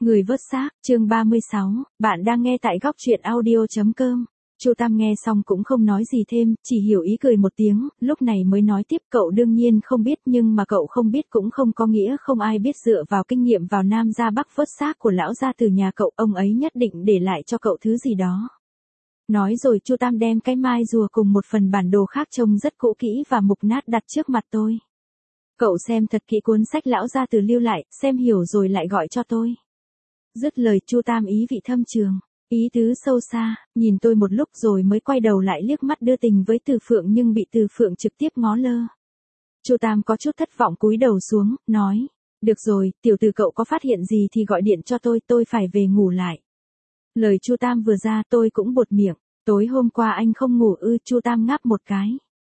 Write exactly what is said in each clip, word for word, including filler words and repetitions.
Người vớt xác, chương ba mươi sáu, bạn đang nghe tại góc truyện audio.com. Chu Tam nghe xong cũng không nói gì thêm, chỉ hiểu ý cười một tiếng, lúc này mới nói tiếp cậu đương nhiên không biết nhưng mà cậu không biết cũng không có nghĩa không ai biết dựa vào kinh nghiệm vào Nam ra Bắc vớt xác của lão gia từ nhà cậu, ông ấy nhất định để lại cho cậu thứ gì đó. Nói rồi Chu Tam đem cái mai rùa cùng một phần bản đồ khác trông rất cũ kỹ và mục nát đặt trước mặt tôi. Cậu xem thật kỹ cuốn sách lão gia từ lưu lại, xem hiểu rồi lại gọi cho tôi. Dứt lời Chu Tam ý vị thâm trường, ý tứ sâu xa, nhìn tôi một lúc rồi mới quay đầu lại liếc mắt đưa tình với Từ Phượng nhưng bị Từ Phượng trực tiếp ngó lơ. Chu Tam có chút thất vọng cúi đầu xuống, nói, được rồi, tiểu Từ cậu có phát hiện gì thì gọi điện cho tôi, tôi phải về ngủ lại. Lời Chu Tam vừa ra tôi cũng buột miệng, tối hôm qua anh không ngủ ư? Chu Tam ngáp một cái.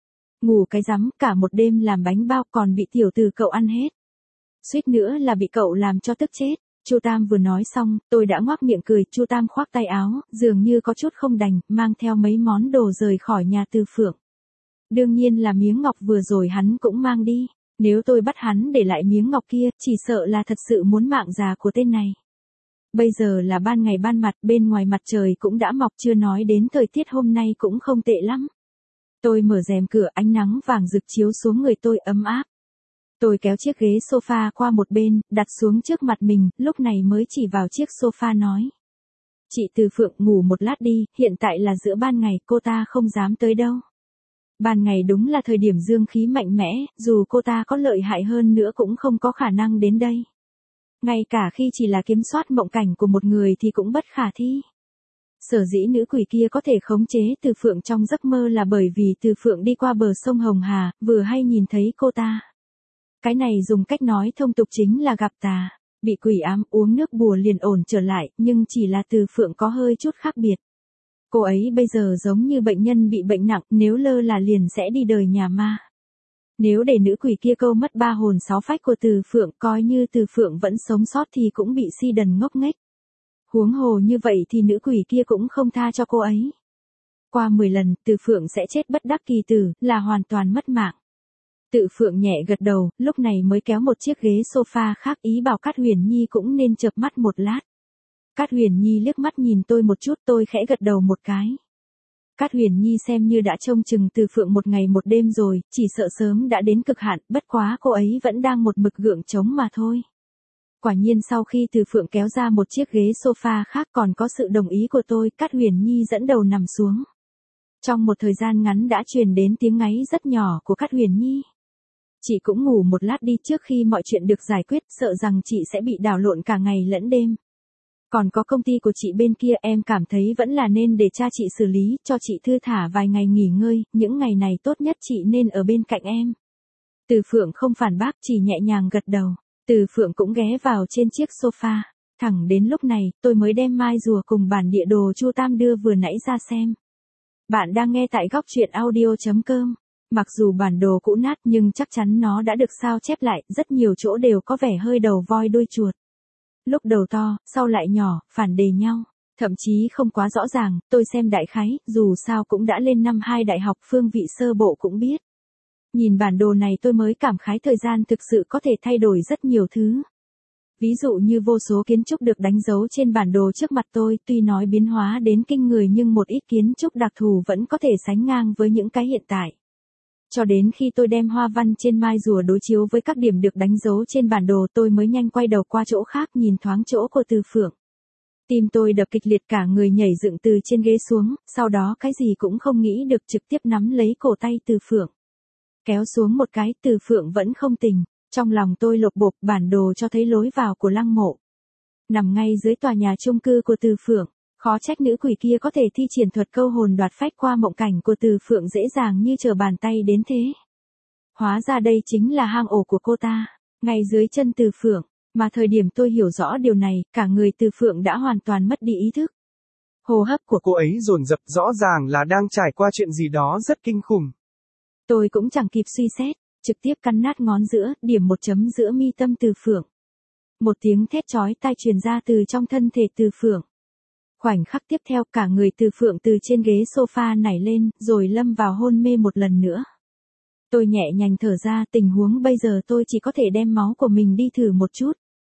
Ngủ cái rắm, cả một đêm làm bánh bao còn bị tiểu Từ cậu ăn hết. Suýt nữa là bị cậu làm cho tức chết. Chu Tam vừa nói xong, tôi đã ngoác miệng cười, Chu Tam khoác tay áo, dường như có chút không đành, mang theo mấy món đồ rời khỏi nhà Từ Phượng. Đương nhiên là miếng ngọc vừa rồi hắn cũng mang đi, nếu tôi bắt hắn để lại miếng ngọc kia, chỉ sợ là thật sự muốn mạng già của tên này. Bây giờ là ban ngày ban mặt, bên ngoài mặt trời cũng đã mọc, chưa nói đến thời tiết hôm nay cũng không tệ lắm. Tôi mở rèm cửa, ánh nắng vàng rực chiếu xuống người tôi ấm áp. Tôi kéo chiếc ghế sofa qua một bên, đặt xuống trước mặt mình, lúc này mới chỉ vào chiếc sofa nói. Chị Từ Phượng ngủ một lát đi, hiện tại là giữa ban ngày, cô ta không dám tới đâu. Ban ngày đúng là thời điểm dương khí mạnh mẽ, dù cô ta có lợi hại hơn nữa cũng không có khả năng đến đây. Ngay cả khi chỉ là kiểm soát mộng cảnh của một người thì cũng bất khả thi. Sở dĩ nữ quỷ kia có thể khống chế Từ Phượng trong giấc mơ là bởi vì Từ Phượng đi qua bờ sông Hồng Hà, vừa hay nhìn thấy cô ta. Cái này dùng cách nói thông tục chính là gặp tà, bị quỷ ám, uống nước bùa liền ổn trở lại, nhưng chỉ là Từ Phượng có hơi chút khác biệt. Cô ấy bây giờ giống như bệnh nhân bị bệnh nặng, nếu lơ là liền sẽ đi đời nhà ma. Nếu để nữ quỷ kia câu mất ba hồn sáu phách của Từ Phượng, coi như Từ Phượng vẫn sống sót thì cũng bị si đần ngốc nghếch. Huống hồ như vậy thì nữ quỷ kia cũng không tha cho cô ấy. Qua mười lần, Từ Phượng sẽ chết bất đắc kỳ tử, là hoàn toàn mất mạng. Từ Phượng nhẹ gật đầu, lúc này mới kéo một chiếc ghế sofa khác, ý bảo Cát Huyền Nhi cũng nên chợp mắt một lát. Cát Huyền Nhi liếc mắt nhìn tôi một chút, tôi khẽ gật đầu một cái. Cát Huyền Nhi xem như đã trông chừng Từ Phượng một ngày một đêm rồi, chỉ sợ sớm đã đến cực hạn, bất quá cô ấy vẫn đang một mực gượng chống mà thôi. Quả nhiên sau khi Từ Phượng kéo ra một chiếc ghế sofa khác còn có sự đồng ý của tôi, Cát Huyền Nhi dẫn đầu nằm xuống. Trong một thời gian ngắn đã truyền đến tiếng ngáy rất nhỏ của Cát Huyền Nhi. Chị cũng ngủ một lát đi, trước khi mọi chuyện được giải quyết, sợ rằng chị sẽ bị đảo lộn cả ngày lẫn đêm. Còn có công ty của chị bên kia, em cảm thấy vẫn là nên để cha chị xử lý, cho chị thư thả vài ngày nghỉ ngơi, những ngày này tốt nhất chị nên ở bên cạnh em. Từ Phượng không phản bác, chỉ nhẹ nhàng gật đầu. Từ Phượng cũng ghé vào trên chiếc sofa. Thẳng đến lúc này, tôi mới đem mai rùa cùng bản địa đồ Chu Tam đưa vừa nãy ra xem. Bạn đang nghe tại góc truyện audio.com. Mặc dù bản đồ cũ nát nhưng chắc chắn nó đã được sao chép lại, rất nhiều chỗ đều có vẻ hơi đầu voi đuôi chuột. Lúc đầu to, sau lại nhỏ, phản đề nhau. Thậm chí không quá rõ ràng, tôi xem đại khái, dù sao cũng đã lên năm hai đại học, phương vị sơ bộ cũng biết. Nhìn bản đồ này tôi mới cảm khái thời gian thực sự có thể thay đổi rất nhiều thứ. Ví dụ như vô số kiến trúc được đánh dấu trên bản đồ trước mặt tôi, tuy nói biến hóa đến kinh người nhưng một ít kiến trúc đặc thù vẫn có thể sánh ngang với những cái hiện tại. Cho đến khi tôi đem hoa văn trên mai rùa đối chiếu với các điểm được đánh dấu trên bản đồ, tôi mới nhanh quay đầu qua chỗ khác nhìn thoáng chỗ của Từ Phượng. Tim tôi đập kịch liệt, cả người nhảy dựng từ trên ghế xuống, sau đó cái gì cũng không nghĩ được trực tiếp nắm lấy cổ tay Từ Phượng. Kéo xuống một cái, Từ Phượng vẫn không tỉnh, trong lòng tôi lột bột, bản đồ cho thấy lối vào của lăng mộ. Nằm ngay dưới tòa nhà chung cư của Từ Phượng. Khó trách nữ quỷ kia có thể thi triển thuật câu hồn đoạt phách qua mộng cảnh của Từ Phượng dễ dàng như trở bàn tay đến thế. Hóa ra đây chính là hang ổ của cô ta, ngay dưới chân Từ Phượng, mà thời điểm tôi hiểu rõ điều này, cả người Từ Phượng đã hoàn toàn mất đi ý thức. Hô hấp của cô ấy dồn dập, rõ ràng là đang trải qua chuyện gì đó rất kinh khủng. Tôi cũng chẳng kịp suy xét, trực tiếp cắn nát ngón giữa, điểm một chấm giữa mi tâm Từ Phượng. Một tiếng thét chói tai truyền ra từ trong thân thể Từ Phượng. Khoảnh khắc tiếp theo, cả người Từ Phượng từ trên ghế sofa nảy lên, rồi lâm vào hôn mê một lần nữa. Tôi nhẹ nhàng thở ra, tình huống bây giờ tôi chỉ có thể đem máu của mình đi thử một chút.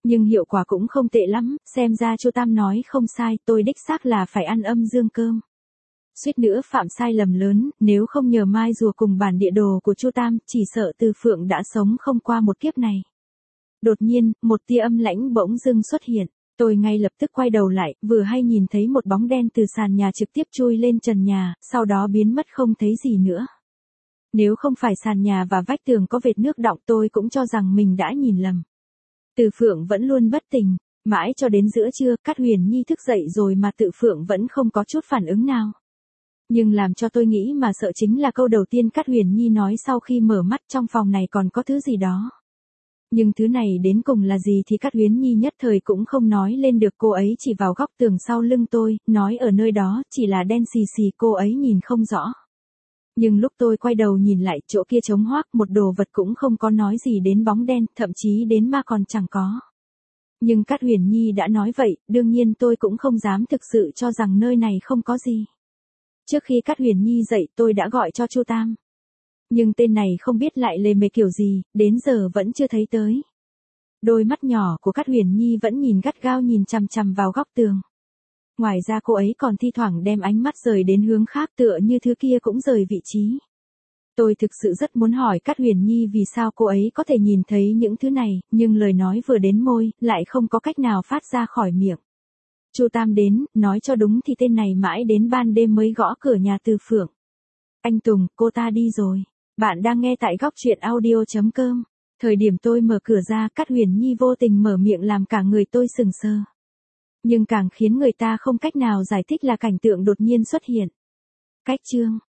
Nhưng hiệu quả cũng không tệ lắm, xem ra Chu Tam nói không sai, tôi đích xác là phải ăn âm dương cơm. Suýt nữa phạm sai lầm lớn, nếu không nhờ mai rùa cùng bản địa đồ của Chu Tam, chỉ sợ Từ Phượng đã sống không qua một kiếp này. Đột nhiên, một tia âm lãnh bỗng dưng xuất hiện, tôi ngay lập tức quay đầu lại, vừa hay nhìn thấy một bóng đen từ sàn nhà trực tiếp chui lên trần nhà, sau đó biến mất không thấy gì nữa. Nếu không phải sàn nhà và vách tường có vệt nước đọng tôi cũng cho rằng mình đã nhìn lầm. Từ Phượng vẫn luôn bất tỉnh, mãi cho đến giữa trưa, Cát Huyền Nhi thức dậy rồi mà Từ Phượng vẫn không có chút phản ứng nào. Nhưng làm cho tôi nghĩ mà sợ chính là câu đầu tiên Cát Huyền Nhi nói sau khi mở mắt, trong phòng này còn có thứ gì đó. Nhưng thứ này đến cùng là gì thì Cát Huyền Nhi nhất thời cũng không nói lên được, cô ấy chỉ vào góc tường sau lưng tôi, nói ở nơi đó chỉ là đen xì xì, cô ấy nhìn không rõ. Nhưng lúc tôi quay đầu nhìn lại, chỗ kia trống hoác, một đồ vật cũng không có nói gì đến bóng đen, thậm chí đến ma còn chẳng có. Nhưng Cát Huyền Nhi đã nói vậy, đương nhiên tôi cũng không dám thực sự cho rằng nơi này không có gì. Trước khi Cát Huyền Nhi dậy tôi đã gọi cho Chu Tam. Nhưng tên này không biết lại lề mề kiểu gì, đến giờ vẫn chưa thấy tới. Đôi mắt nhỏ của Cát Huyền Nhi vẫn nhìn gắt gao nhìn chằm chằm vào góc tường. Ngoài ra cô ấy còn thi thoảng đem ánh mắt rời đến hướng khác, tựa như thứ kia cũng rời vị trí. Tôi thực sự rất muốn hỏi Cát Huyền Nhi vì sao cô ấy có thể nhìn thấy những thứ này, nhưng lời nói vừa đến môi, lại không có cách nào phát ra khỏi miệng. Chu Tam đến, nói cho đúng thì tên này mãi đến ban đêm mới gõ cửa nhà Từ Phượng. Anh Tùng, cô ta đi rồi. Bạn đang nghe tại góc truyện audio chấm com. Thời điểm tôi mở cửa ra, Cát Huyền Nhi vô tình mở miệng làm cả người tôi sừng sờ. Nhưng càng khiến người ta không cách nào giải thích là cảnh tượng đột nhiên xuất hiện. Cách chương